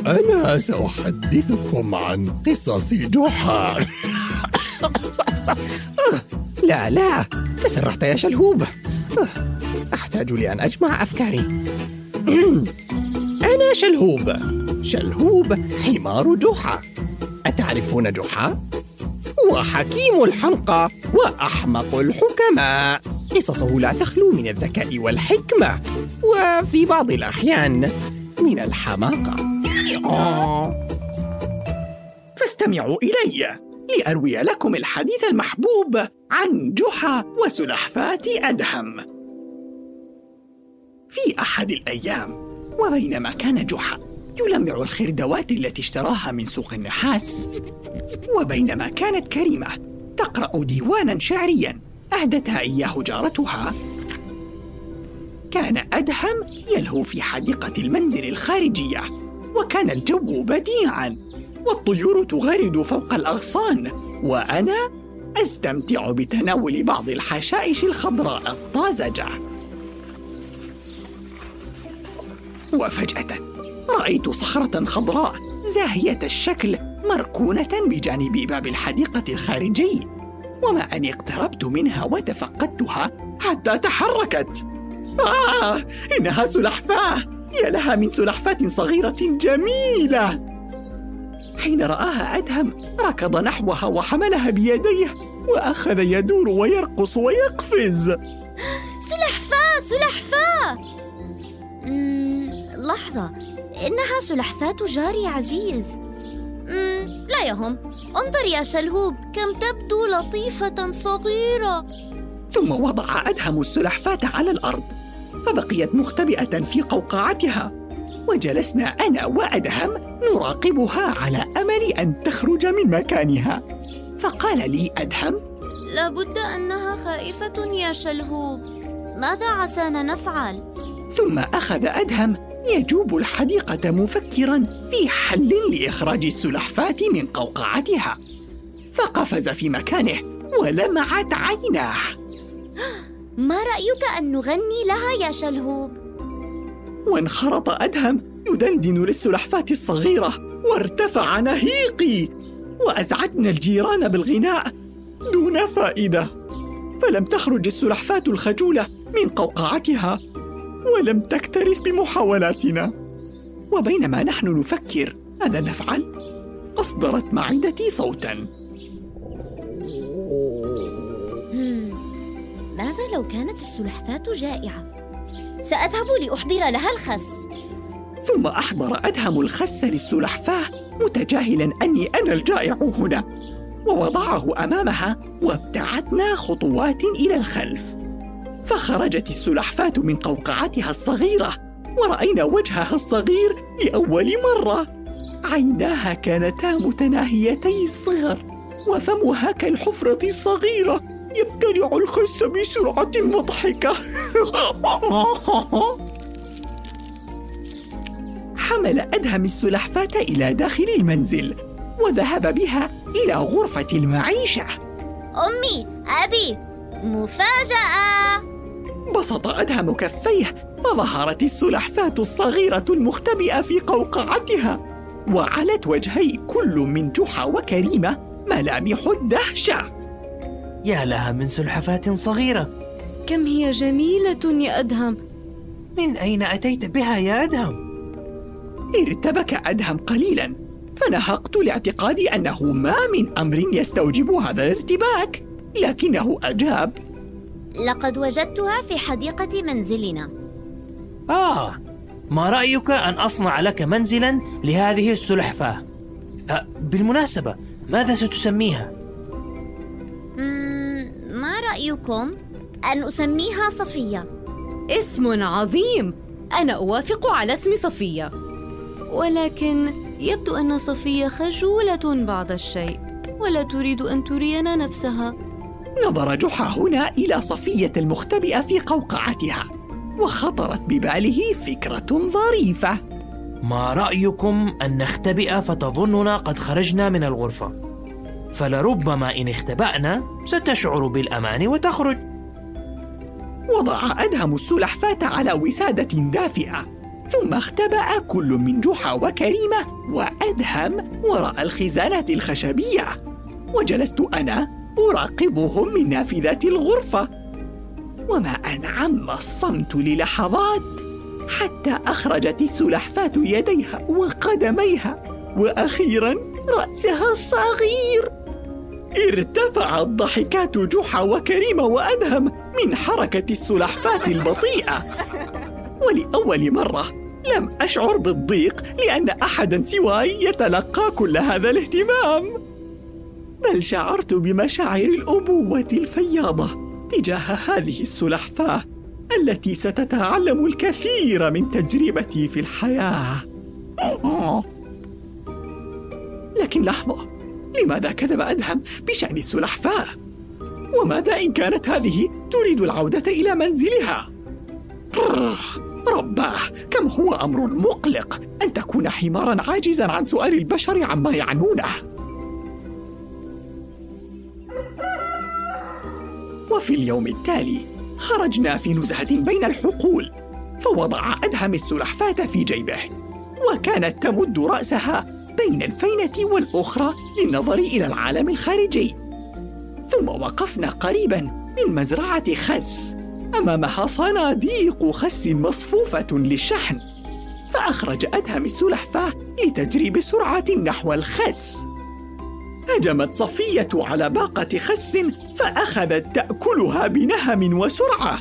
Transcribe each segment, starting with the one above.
أنا سأحدثكم عن قصص جحا. لا تسرحت يا شلهوب. أحتاج لأن أجمع أفكاري. أنا شلهوب حمار جحا. أتعرفون جحا؟ هو حكيم الحمقى وأحمق الحكماء. قصصه لا تخلو من الذكاء والحكمة، وفي بعض الأحيان من الحماقة. فاستمعوا إلي لأروي لكم الحديث المحبوب عن جحا وسلحفاة أدهم. في أحد الأيام، وبينما كان جحا يلمع الخردوات التي اشتراها من سوق النحاس، وبينما كانت كريمة تقرأ ديوانا شعريا أهدتها إياه جارتها، كان أدهم يلهو في حديقة المنزل الخارجية، وكان الجو بديعا والطيور تغرد فوق الأغصان، وأنا أستمتع بتناول بعض الحشائش الخضراء الطازجة. وفجأة رأيت صخرة خضراء زاهية الشكل مركونة بجانب باب الحديقة الخارجي، وما أن اقتربت منها وتفقدتها حتى تحركت. إنها سلحفاة! يا لها من سلحفاة صغيرة جميلة! حين رآها أدهم ركض نحوها وحملها بيديه، وأخذ يدور ويرقص ويقفز. سلحفاة! لحظة، إنها سلحفاة جاري عزيز. لا يهم، انظر يا شلهوب كم تبدو لطيفة صغيرة. ثم وضع أدهم السلحفاة على الأرض، فبقيت مختبئة في قوقعتها، وجلسنا أنا وأدهم نراقبها على أمل أن تخرج من مكانها. فقال لي أدهم: لابد أنها خائفة يا شلهوب، ماذا عسانا نفعل؟ ثم أخذ أدهم يجوب الحديقة مفكراً في حل لإخراج السلحفاة من قوقعتها، فقفز في مكانه ولمعت عيناه. ما رأيك أن نغني لها يا شلهوب؟ وانخرط أدهم يدندن للسلحفاة الصغيرة، وارتفع نهيقي، وأزعجنا الجيران بالغناء دون فائدة، فلم تخرج السلحفاة الخجولة من قوقعتها، ولم تكترث بمحاولاتنا. وبينما نحن نفكر ماذا نفعل، أصدرت معدتي صوتاً. ماذا لو كانت السلحفاة جائعة؟ سأذهب لأحضر لها الخس. ثم أحضر أدهم الخس للسلحفاة متجاهلاً أني أنا الجائع هنا، ووضعه أمامها، وابتعدنا خطوات إلى الخلف، فخرجت السلحفاة من قوقعتها الصغيرة، ورأينا وجهها الصغير لأول مرة. عيناها كانتا متناهيتي الصغر، وفمها كالحفرة الصغيرة يبتلع الخس بسرعة مضحكة. حمل أدهم السلحفاة إلى داخل المنزل، وذهب بها إلى غرفة المعيشة. أمي، أبي، مفاجأة! بسط أدهم كفيه، فظهرت السلحفاة الصغيرة المختبئة في قوقعتها، وعلت وجهي كل من جحا وكريمة ملامح الدهشة. يا لها من سلحفاة صغيرة! كم هي جميلة يا أدهم! من أين أتيت بها يا أدهم؟ ارتبك أدهم قليلاً، فنهقت لاعتقادي أنه ما من أمر يستوجب هذا الارتباك، لكنه أجاب: لقد وجدتها في حديقة منزلنا. ما رأيك أن أصنع لك منزلاً لهذه السلحفاة؟ بالمناسبة، ماذا ستسميها؟ ما رأيكم أن أسميها صفية؟ اسم عظيم! أنا أوافق على اسم صفية، ولكن يبدو أن صفية خجولة بعض الشيء، ولا تريد أن ترينا نفسها. نظر جحا هنا إلى صفية المختبئة في قوقعتها، وخطرت بباله فكرة ظريفة. ما رأيكم أن نختبئ فتظننا قد خرجنا من الغرفة؟ فلربما إن اختبأنا ستشعر بالأمان وتخرج. وضع أدهم السلحفاة على وسادة دافئة، ثم اختبأ كل من جحا وكريمة وأدهم وراء الخزانات الخشبية، وجلست أنا أراقبهم من نافذة الغرفة. وما أن عم الصمت للحظات حتى أخرجت السلحفاة يديها وقدميها وأخيراً رأسها الصغير. ارتفعت ضحكات جحا وكريمة وأدهم من حركة السلحفاة البطيئة، ولأول مرة لم أشعر بالضيق لأن أحداً سواي يتلقى كل هذا الاهتمام، بل شعرت بمشاعر الأبوة الفياضة تجاه هذه السلحفاة التي ستتعلم الكثير من تجربتي في الحياة. لكن لحظة، لماذا كذب أدهم بشأن السلحفاة؟ وماذا إن كانت هذه تريد العودة إلى منزلها؟ رباه، كم هو أمر مقلق أن تكون حماراً عاجزاً عن سؤال البشر عما يعنونه. وفي اليوم التالي خرجنا في نزهة بين الحقول، فوضع أدهم السلحفاة في جيبه، وكانت تمد رأسها بين الفينة والأخرى للنظر إلى العالم الخارجي. ثم وقفنا قريباً من مزرعة خس أمامها صناديق خس مصفوفة للشحن، فأخرج أدهم السلحفاة لتجري بسرعة نحو الخس. هجمت صفية على باقة خس فأخذت تأكلها بنهم وسرعة،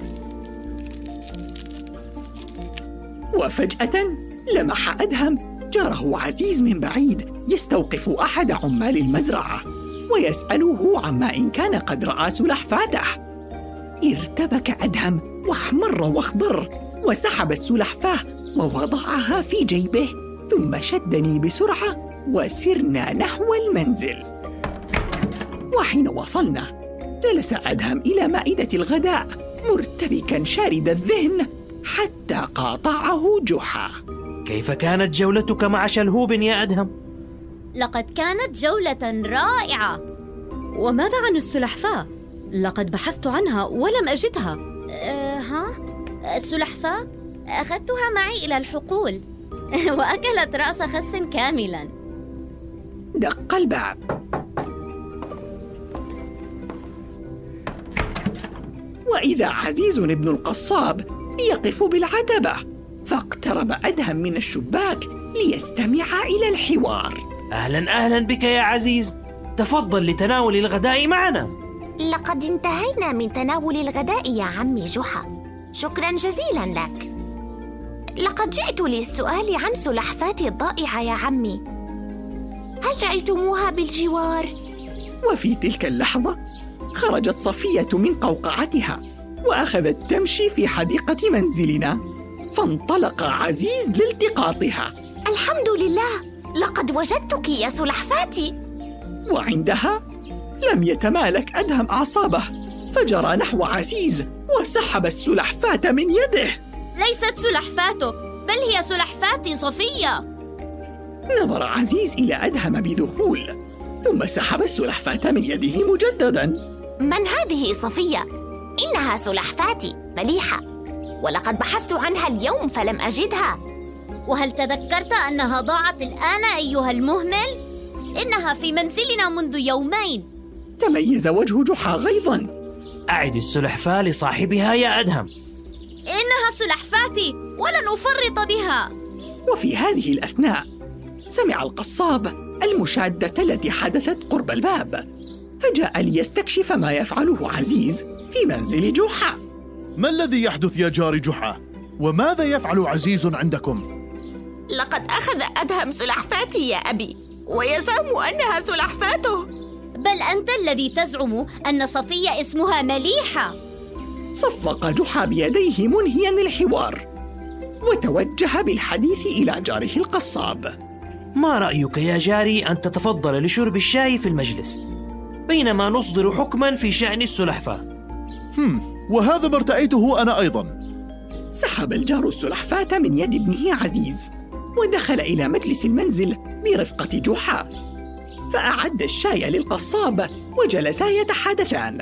وفجأة لمح أدهم جاره عزيز من بعيد يستوقف أحد عمال المزرعة ويسأله عما إن كان قد رأى سلحفاته. ارتبك أدهم واحمر واخضر وسحب السلحفاة ووضعها في جيبه، ثم شدني بسرعة وسرنا نحو المنزل. وحين وصلنا جلس أدهم إلى مائدة الغداء مرتبكاً شارد الذهن حتى قاطعه جحا. كيف كانت جولتك مع شلهوب يا أدهم؟ لقد كانت جولة رائعة. وماذا عن السلحفاة؟ لقد بحثت عنها ولم أجدها. السلحفاة أخذتها معي إلى الحقول وأكلت رأس خس كاملاً. دق الباب. وإذا عزيز ابن القصاب يقف بالعتبة، فاقترب أدهم من الشباك ليستمع إلى الحوار. أهلاً بك يا عزيز، تفضل لتناول الغداء معنا. لقد انتهينا من تناول الغداء يا عمي جحا، شكراً جزيلاً لك. لقد جئت للسؤال عن سلحفاتي الضائعة يا عمي، هل رأيتموها بالجوار؟ وفي تلك اللحظة خرجت صفية من قوقعتها وأخذت تمشي في حديقة منزلنا، فانطلق عزيز لالتقاطها. الحمد لله، لقد وجدتك يا سلحفاتي. وعندها لم يتمالك أدهم أعصابه، فجرى نحو عزيز وسحب السلحفاة من يده. ليست سلحفاتك، بل هي سلحفاتي صفية. نظر عزيز إلى أدهم بذهول، ثم سحب السلحفاة من يده مجدداً. من هذه صفية؟ إنها سلحفاتي مليحة، ولقد بحثت عنها اليوم فلم أجدها. وهل تذكرت أنها ضاعت الآن أيها المهمل؟ إنها في منزلنا منذ يومين. تميز وجه جحا غيظاً. أعد السلحفاة لصاحبها يا أدهم. إنها سلحفاتي ولن أفرط بها. وفي هذه الأثناء سمع القصاب المشادة التي حدثت قرب الباب، فجاء ليستكشف ما يفعله عزيز في منزل جحا. ما الذي يحدث يا جار جحا؟ وماذا يفعل عزيز عندكم؟ لقد أخذ أدهم سلحفاتي يا أبي، ويزعم أنها سلحفاته. بل أنت الذي تزعم أن صفية اسمها مليحة. صفق جحا بيديه منهياً الحوار، وتوجه بالحديث إلى جاره القصاب. ما رأيك يا جاري أن تتفضل لشرب الشاي في المجلس بينما نصدر حكماً في شأن السلحفاة؟ وهذا ما ارتأيته أنا أيضاً. سحب الجار السلحفاة من يد ابنه عزيز ودخل إلى مجلس المنزل برفقة جحا، فأعد الشاي للقصاب وجلسا يتحدثان.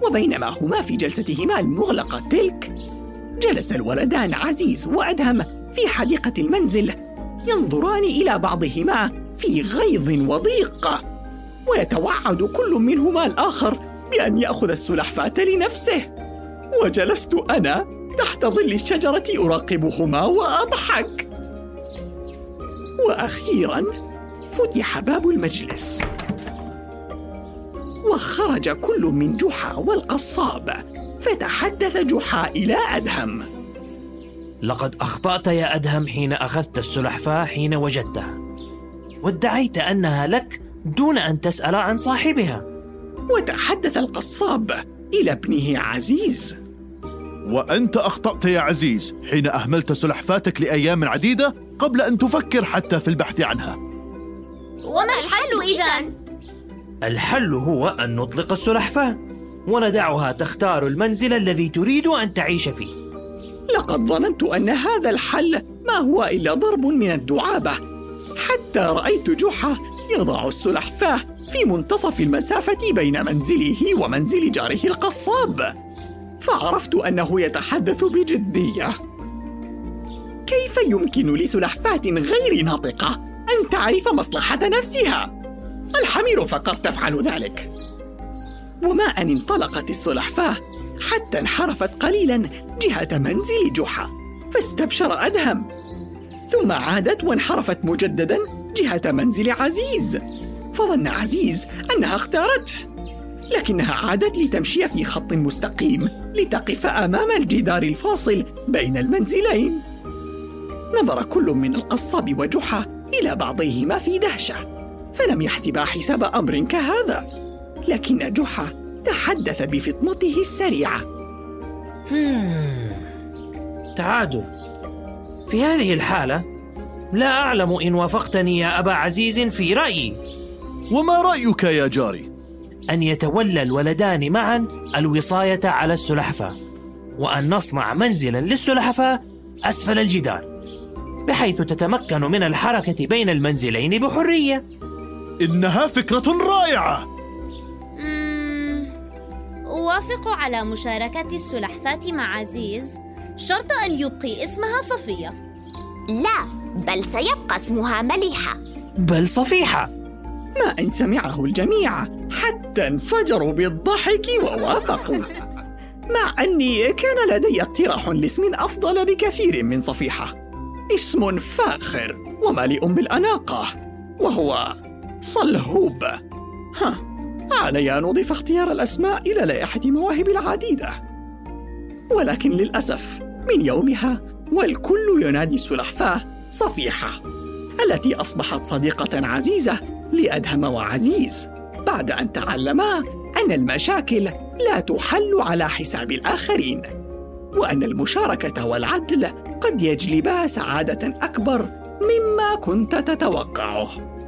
وبينما هما في جلستهما المغلقة تلك، جلس الولدان عزيز وأدهم في حديقة المنزل ينظران إلى بعضهما في غيظ وضيق، ويتوعد كل منهما الآخر بأن يأخذ السلحفاة لنفسه. وجلست أنا تحت ظل الشجرة أراقبهما وأضحك. وأخيراً فتح باب المجلس، وخرج كل من جحا والقصاب، فتحدث جحا إلى أدهم. لقد أخطأت يا أدهم حين أخذت السلحفاة حين وجدتها، وادعيت أنها لك دون أن تسأل عن صاحبها. وتحدث القصاب إلى ابنه عزيز. وأنت أخطأت يا عزيز حين أهملت سلحفاتك لأيام عديدة قبل أن تفكر حتى في البحث عنها. وما الحل إذن؟ الحل هو أن نطلق السلحفاة وندعها تختار المنزل الذي تريد أن تعيش فيه. لقد ظننت أن هذا الحل ما هو إلا ضرب من الدعابة، حتى رأيت جحا يضع السلحفاة في منتصف المسافة بين منزله ومنزل جاره القصاب، فعرفت أنه يتحدث بجدية. كيف يمكن لسلحفاة غير ناطقة أن تعرف مصلحة نفسها؟ الحمير فقط تفعل ذلك. وما أن انطلقت السلحفاة حتى انحرفت قليلا جهة منزل جحا، فاستبشر أدهم، ثم عادت وانحرفت مجددا جهة منزل عزيز، فظن عزيز أنها اختارته، لكنها عادت لتمشي في خط مستقيم لتقف أمام الجدار الفاصل بين المنزلين. نظر كل من القصاب وجحا إلى بعضهما في دهشة، فلم يحسبا حساب أمر كهذا، لكن جحا تحدث بفطنته السريعة. تعادل. في هذه الحالة لا أعلم إن وافقتني يا أبا عزيز في رأيي. وما رأيك يا جاري؟ أن يتولى الولدان معا الوصاية على السلحفاة، وأن نصنع منزلا للسلحفاة أسفل الجدار، بحيث تتمكن من الحركة بين المنزلين بحرية. إنها فكرة رائعة. أوافق على مشاركة السلحفاة مع عزيز، شرط أن يبقي اسمها صفية. لا، بل سيبقى اسمها مليحة. بل صفيحة. ما أن سمعه الجميع حتى انفجروا بالضحك ووافقوا، مع أني كان لدي اقتراح لاسم أفضل بكثير من صفيحة، اسم فاخر ومليء بالأناقة، وهو صلهوب. علي أن أضيف اختيار الأسماء إلى لائحة مواهب العديدة. ولكن للأسف من يومها والكل ينادي السلحفاة صفيحة، التي أصبحت صديقة عزيزة لأدهم وعزيز، بعد أن تعلما أن المشاكل لا تحل على حساب الآخرين، وأن المشاركة والعدل قد يجلبا سعادة أكبر مما كنت تتوقعه.